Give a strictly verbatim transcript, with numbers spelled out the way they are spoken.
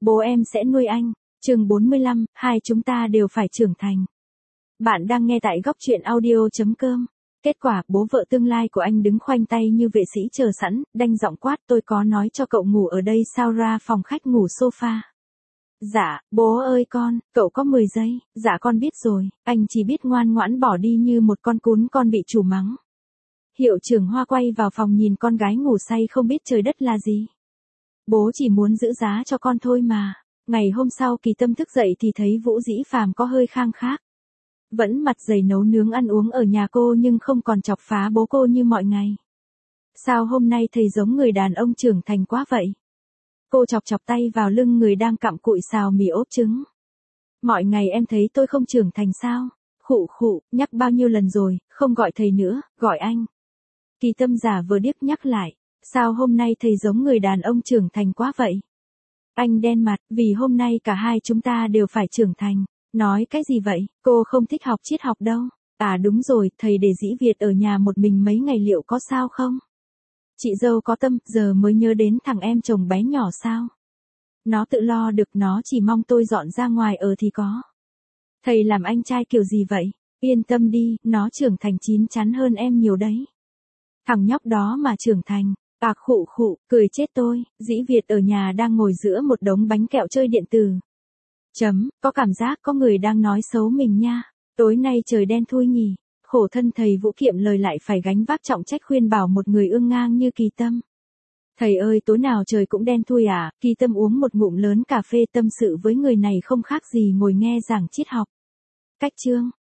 Bố em sẽ nuôi anh. Chương bốn mươi lăm, hai chúng ta đều phải trưởng thành. Bạn đang nghe tại góc truyện audio chấm com. Kết quả, bố vợ tương lai của anh đứng khoanh tay như vệ sĩ chờ sẵn, đanh giọng quát, tôi có nói cho cậu ngủ ở đây sao, ra phòng khách ngủ sofa. Dạ, bố ơi con, cậu có mười giây, dạ con biết rồi, anh chỉ biết ngoan ngoãn bỏ đi như một con cún con bị chủ mắng. Hiệu trưởng Hoa quay vào phòng nhìn con gái ngủ say không biết trời đất là gì. Bố chỉ muốn giữ giá cho con thôi mà. Ngày hôm sau Kỳ Tâm thức dậy thì thấy Vũ Dĩ Phàm có hơi khang khác. Vẫn mặt dày nấu nướng ăn uống ở nhà cô nhưng không còn chọc phá bố cô như mọi ngày. Sao hôm nay thầy giống người đàn ông trưởng thành quá vậy? Cô chọc chọc tay vào lưng người đang cặm cụi xào mì ốp trứng. Mọi ngày em thấy tôi không trưởng thành sao? Khụ khụ, nhắc bao nhiêu lần rồi, không gọi thầy nữa, gọi anh. Kỳ Tâm giả vờ điếc nhắc lại, sao hôm nay thầy giống người đàn ông trưởng thành quá vậy? Anh đen mặt, vì hôm nay cả hai chúng ta đều phải trưởng thành. Nói cái gì vậy, cô không thích học triết học đâu. À đúng rồi, thầy để Dĩ Việt ở nhà một mình mấy ngày liệu có sao không? Chị dâu có tâm, giờ mới nhớ đến thằng em chồng bé nhỏ sao? Nó tự lo được, nó chỉ mong tôi dọn ra ngoài ở thì có. Thầy làm anh trai kiểu gì vậy? Yên tâm đi, nó trưởng thành chín chắn hơn em nhiều đấy. Thằng nhóc đó mà trưởng thành. À khụ khụ, cười chết tôi, Dĩ Việt ở nhà đang ngồi giữa một đống bánh kẹo chơi điện tử. Chấm, có cảm giác có người đang nói xấu mình nha. Tối nay trời đen thui nhỉ. Khổ thân thầy Vũ kiệm lời lại phải gánh vác trọng trách khuyên bảo một người ương ngang như Kỳ Tâm. Thầy ơi, tối nào trời cũng đen thui à? Kỳ Tâm uống một ngụm lớn cà phê tâm sự với người này không khác gì ngồi nghe giảng triết học. Cách chương,